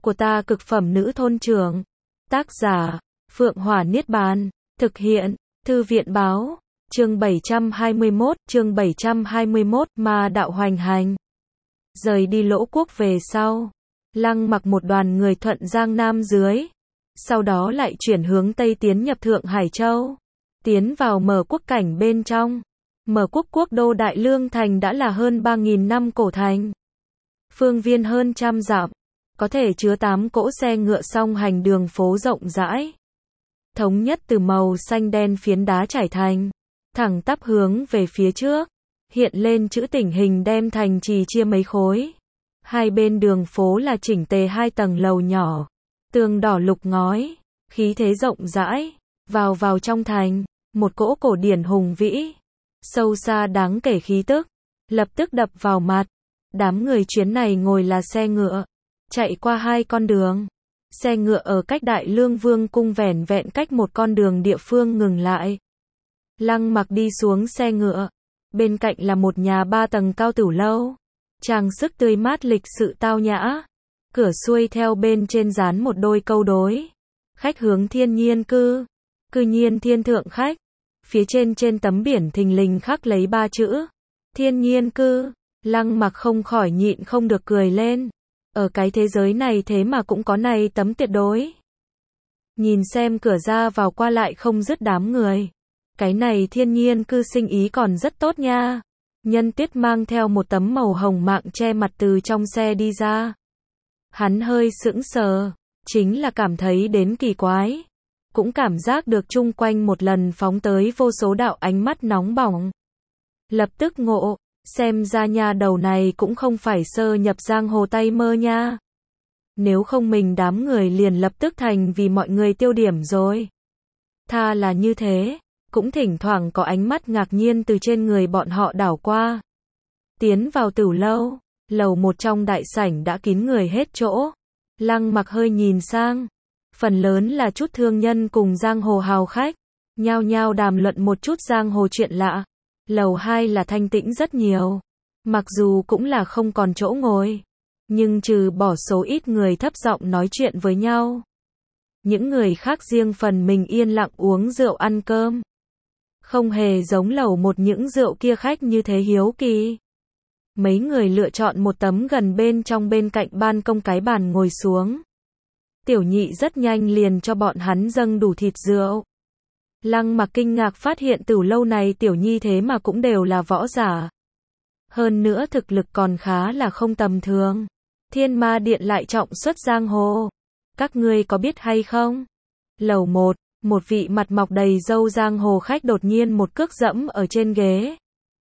của ta cực phẩm nữ thôn trưởng. Tác giả, Phượng Hỏa Niết Bàn. Thực hiện, Thư viện Báo. Chương 721, Ma đạo hoành hành. Rời đi Lỗ Quốc về sau, Lăng Mặc một đoàn người thuận Giang Nam dưới, sau đó lại chuyển hướng Tây tiến nhập Thượng Hải Châu, tiến vào Mở Quốc cảnh bên trong. Mở Quốc quốc đô Đại Lương thành đã là hơn 3.000 năm cổ thành, phương viên hơn trăm dặm, có thể chứa 8 cỗ xe ngựa song hành, đường phố rộng rãi, thống nhất từ màu xanh đen phiến đá trải thành, thẳng tắp hướng về phía trước, hiện lên chữ tình hình đem thành trì chia mấy khối. Hai bên đường phố là chỉnh tề 2 tầng lầu nhỏ, tường đỏ lục ngói, khí thế rộng rãi. Vào trong thành, một cỗ cổ điển hùng vĩ, sâu xa đáng kể khí tức, lập tức đập vào mặt. Đám người chuyến này ngồi là xe ngựa, chạy qua 2 con đường. Xe ngựa ở cách Đại Lương Vương cung vẻn vẹn cách một con đường địa phương ngừng lại. Lăng Mặc đi xuống xe ngựa, bên cạnh là một nhà 3 tầng cao tử lâu, trang sức tươi mát lịch sự tao nhã. Cửa xuôi theo bên trên dán một đôi câu đối: khách hướng thiên nhiên cư, cư nhiên thiên thượng khách. Phía trên tấm biển thình lình khắc lấy 3 chữ: thiên nhiên cư. Lăng Mặc không khỏi nhịn không được cười lên. Ở cái thế giới này thế mà cũng có này tấm tuyệt đối. Nhìn xem cửa ra vào qua lại không dứt đám người. Cái này thiên nhiên cư sinh ý còn rất tốt nha. Nhân Tuyết mang theo một tấm màu hồng mạng che mặt từ trong xe đi ra. Hắn hơi sững sờ, chính là cảm thấy đến kỳ quái. Cũng cảm giác được chung quanh một lần phóng tới vô số đạo ánh mắt nóng bỏng. Lập tức ngộ, xem ra nha đầu này cũng không phải sơ nhập giang hồ tay mơ nha. Nếu không mình đám người liền lập tức thành vì mọi người tiêu điểm rồi. Tha là như thế, cũng thỉnh thoảng có ánh mắt ngạc nhiên từ trên người bọn họ đảo qua. Tiến vào tử lâu, lầu 1 trong đại sảnh đã kín người hết chỗ. Lăng Mặc hơi nhìn sang, phần lớn là chút thương nhân cùng giang hồ hào khách, nhao nhao đàm luận một chút giang hồ chuyện lạ. Lầu 2 là thanh tĩnh rất nhiều, mặc dù cũng là không còn chỗ ngồi, nhưng trừ bỏ số ít người thấp giọng nói chuyện với nhau, những người khác riêng phần mình yên lặng uống rượu ăn cơm. Không hề giống lầu 1 những rượu kia khách như thế hiếu kỳ. Mấy người lựa chọn một tấm gần bên trong bên cạnh ban công cái bàn ngồi xuống. Tiểu Nhị rất nhanh liền cho bọn hắn dâng đủ thịt rượu. Lăng Mặc kinh ngạc phát hiện từ lâu này tiểu nhi thế mà cũng đều là võ giả. Hơn nữa thực lực còn khá là không tầm thường. Thiên Ma Điện lại trọng xuất giang hồ. Các ngươi có biết hay không? Lầu 1, một vị mặt mọc đầy râu giang hồ khách đột nhiên một cước dẫm ở trên ghế.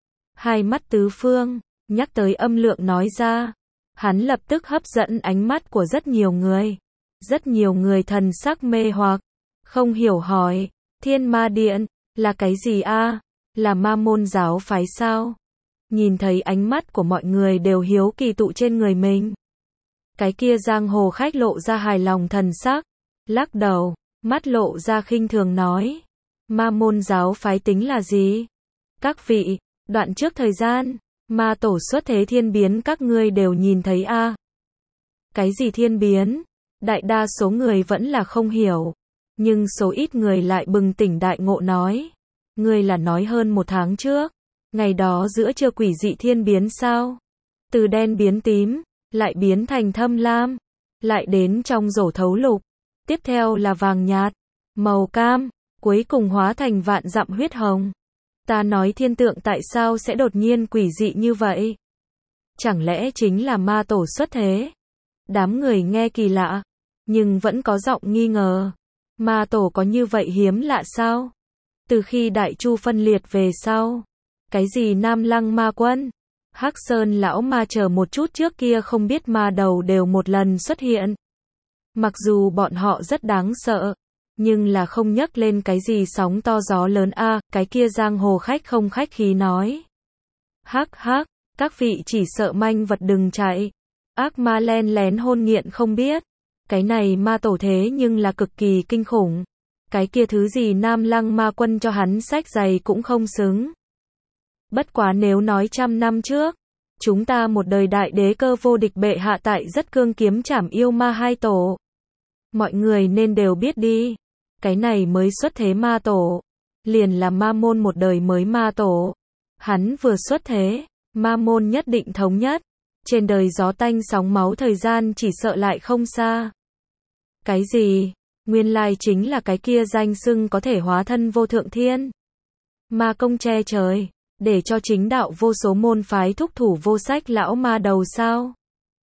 Hai mắt tứ phương, nhắc tới âm lượng nói ra. Hắn lập tức hấp dẫn ánh mắt của rất nhiều người. Rất nhiều người thần sắc mê hoặc, không hiểu hỏi: Thiên Ma Điện, là cái gì a? Là ma môn giáo phái sao? Nhìn thấy ánh mắt của mọi người đều hiếu kỳ tụ trên người mình. Cái kia giang hồ khách lộ ra hài lòng thần sắc, lắc đầu, mắt lộ ra khinh thường nói: ma môn giáo phái tính là gì? Các vị, đoạn trước thời gian, ma tổ xuất thế thiên biến các ngươi đều nhìn thấy a. Cái gì thiên biến? Đại đa số người vẫn là không hiểu. Nhưng số ít người lại bừng tỉnh đại ngộ nói: ngươi là nói hơn 1 tháng trước, ngày đó giữa trưa quỷ dị thiên biến sao? Từ đen biến tím, lại biến thành thâm lam, lại đến trong rổ thấu lục, tiếp theo là vàng nhạt, màu cam, cuối cùng hóa thành vạn dặm huyết hồng. Ta nói thiên tượng tại sao sẽ đột nhiên quỷ dị như vậy? Chẳng lẽ chính là ma tổ xuất thế? Đám người nghe kỳ lạ, nhưng vẫn có giọng nghi ngờ. Ma tổ có như vậy hiếm lạ sao? Từ khi Đại Chu phân liệt về sau, cái gì Nam Lăng ma quân, Hắc Sơn lão ma chờ một chút trước kia không biết ma đầu đều một lần xuất hiện. Mặc dù bọn họ rất đáng sợ, nhưng là không nhắc lên cái gì sóng to gió lớn a. Cái kia giang hồ khách không khách khí nói: hắc hắc, các vị chỉ sợ manh vật đừng chạy. Ác ma len lén hôn nghiện không biết. Cái này ma tổ thế nhưng là cực kỳ kinh khủng. Cái kia thứ gì Nam Lăng ma quân cho hắn sách giày cũng không xứng. Bất quá nếu nói 100 năm trước, Chúng ta một đời đại đế cơ vô địch bệ hạ tại rất cương kiếm trảm yêu ma hai tổ. Mọi người nên đều biết đi. Cái này mới xuất thế ma tổ. Liền là ma môn một đời mới ma tổ. Hắn vừa xuất thế, ma môn nhất định thống nhất. Trên đời gió tanh sóng máu thời gian chỉ sợ lại không xa. Cái gì? Nguyên lai chính là cái kia danh xưng có thể hóa thân vô thượng thiên. Ma công che trời, để cho chính đạo vô số môn phái thúc thủ vô sách lão ma đầu sao?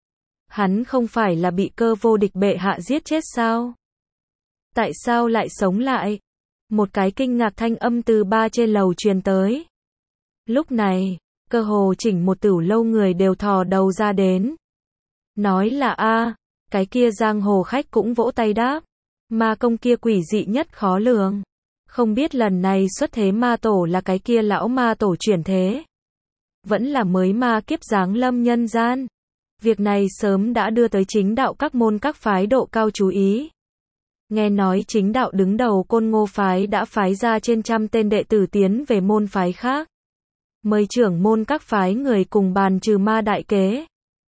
Hắn không phải là bị cơ vô địch bệ hạ giết chết sao? Tại sao lại sống lại? Một cái kinh ngạc thanh âm từ ba trên lầu truyền tới. Lúc này, cơ hồ chỉnh một tửu lâu người đều thò đầu ra đến. Nói là a, cái kia giang hồ khách cũng vỗ tay đáp. Ma công kia quỷ dị nhất khó lường. Không biết lần này xuất thế ma tổ là cái kia lão ma tổ chuyển thế. Vẫn là mới ma kiếp giáng lâm nhân gian. Việc này sớm đã đưa tới chính đạo các môn các phái độ cao chú ý. Nghe nói chính đạo đứng đầu Côn Ngô phái đã phái ra trên trăm tên đệ tử tiến về môn phái khác. Mời trưởng môn các phái người cùng bàn trừ ma đại kế.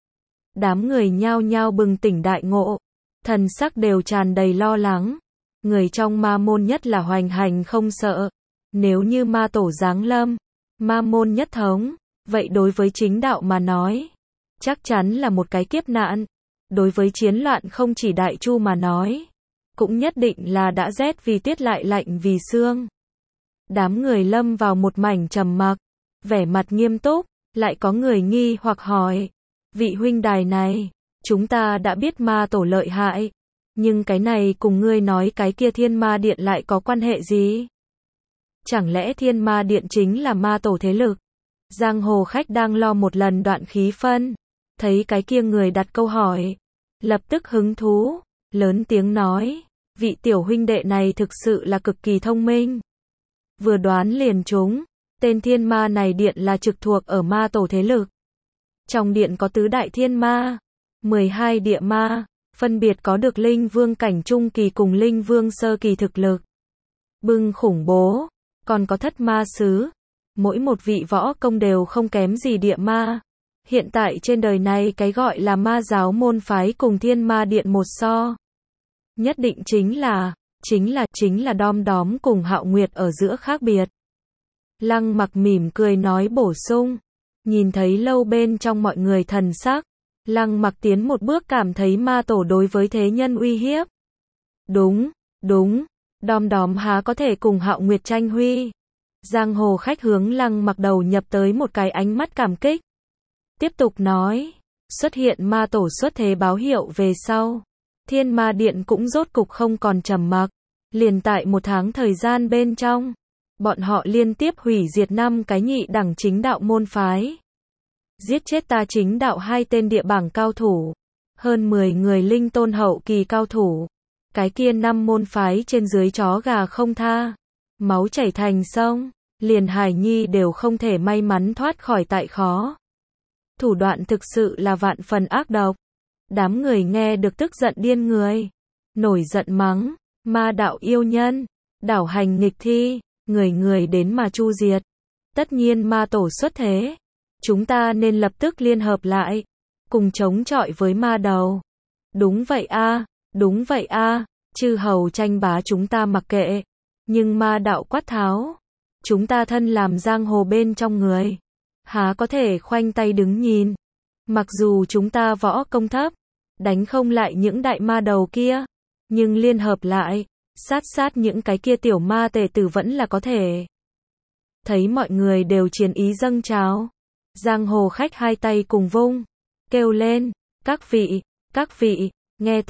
Đám người nhao nhao bừng tỉnh đại ngộ. Thần sắc đều tràn đầy lo lắng. Người trong ma môn nhất là hoành hành không sợ. Nếu như ma tổ giáng lâm, ma môn nhất thống, vậy đối với chính đạo mà nói, chắc chắn là một cái kiếp nạn. Đối với chiến loạn không chỉ đại chu mà nói, cũng nhất định là đã rét vì tuyết lại lạnh vì xương. Đám người lâm vào một mảnh trầm mặc, vẻ mặt nghiêm túc, lại có người nghi hoặc hỏi, vị huynh đài này, chúng ta đã biết ma tổ lợi hại, nhưng cái này cùng ngươi nói cái kia thiên ma điện lại có quan hệ gì? Chẳng lẽ thiên ma điện chính là ma tổ thế lực? Giang hồ khách đang lo một lần đoạn khí phân, thấy cái kia người đặt câu hỏi, lập tức hứng thú, lớn tiếng nói, vị tiểu huynh đệ này thực sự là cực kỳ thông minh. Vừa đoán liền trúng, tên thiên ma này điện là trực thuộc ở ma tổ thế lực. Trong điện có tứ đại thiên ma, 12 địa ma, phân biệt có được linh vương cảnh trung kỳ cùng linh vương sơ kỳ thực lực. Bưng khủng bố, còn có thất ma sứ, mỗi một vị võ công đều không kém gì địa ma. Hiện tại trên đời này cái gọi là ma giáo môn phái cùng thiên ma điện một so. Nhất định chính là Đom Đóm cùng Hạo Nguyệt ở giữa khác biệt. Lăng Mặc mỉm cười nói bổ sung, nhìn thấy lâu bên trong mọi người thần sắc, Lăng Mặc tiến một bước cảm thấy ma tổ đối với thế nhân uy hiếp. Đúng, Đom Đóm há có thể cùng Hạo Nguyệt tranh huy. Giang hồ khách hướng Lăng Mặc đầu nhập tới một cái ánh mắt cảm kích. Tiếp tục nói, xuất hiện ma tổ xuất thế báo hiệu về sau. Thiên ma điện cũng rốt cục không còn trầm mặc. Liền tại một tháng thời gian bên trong, bọn họ liên tiếp hủy diệt 5 cái nhị đẳng chính đạo môn phái. Giết chết ta chính đạo 2 tên địa bảng cao thủ. Hơn 10 người linh tôn hậu kỳ cao thủ. Cái kia 5 môn phái trên dưới chó gà không tha. Máu chảy thành sông, liền Hải Nhi đều không thể may mắn thoát khỏi tại khó. Thủ đoạn thực sự là vạn phần ác độc. Đám người nghe được tức giận điên người. Nổi giận mắng, ma đạo yêu nhân, đảo hành nghịch thi, người đến mà chu diệt. Tất nhiên ma tổ xuất thế. Chúng ta nên lập tức liên hợp lại, cùng chống chọi với ma đầu. Đúng vậy a, chư hầu tranh bá chúng ta mặc kệ. Nhưng ma đạo quát tháo. Chúng ta thân làm giang hồ bên trong người. Há có thể khoanh tay đứng nhìn. Mặc dù chúng ta võ công thấp, đánh không lại những đại ma đầu kia, nhưng liên hợp lại, sát những cái kia tiểu ma tề tử vẫn là có thể. Thấy mọi người đều chiến ý dâng trào, giang hồ khách hai tay cùng vung, kêu lên, các vị, nghe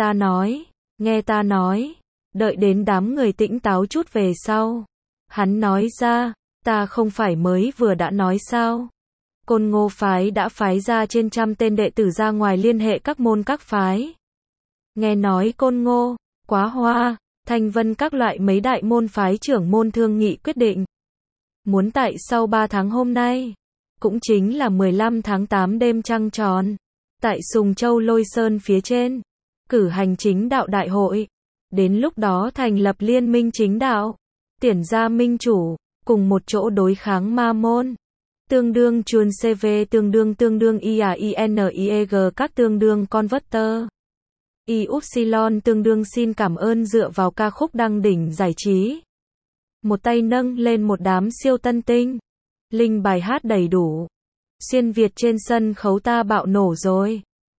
ta nói, đợi đến đám người tĩnh táo chút về sau. Hắn nói ra, ta không phải mới vừa đã nói sao? Côn Ngô phái đã phái ra trên trăm tên đệ tử ra ngoài liên hệ các môn các phái. Nghe nói Côn Ngô, Quá Hoa, Thanh Vân các loại mấy đại môn phái trưởng môn thương nghị quyết định. Muốn tại sau 3 tháng hôm nay, cũng chính là 15 tháng 8 đêm trăng tròn, tại Sùng Châu Lôi Sơn phía trên, cử hành chính đạo đại hội. Đến lúc đó thành lập liên minh chính đạo, tuyển ra minh chủ, cùng một chỗ đối kháng ma môn. tương đương chuồn CV tương đương IAINIEG các tương đương converter. Y upsilon tương đương xin cảm ơn dựa vào ca khúc đăng đỉnh giải trí. Một tay nâng lên một đám siêu tân tinh. Link bài hát đầy đủ. Xuyên Việt trên sân khấu ta bạo nổ rồi.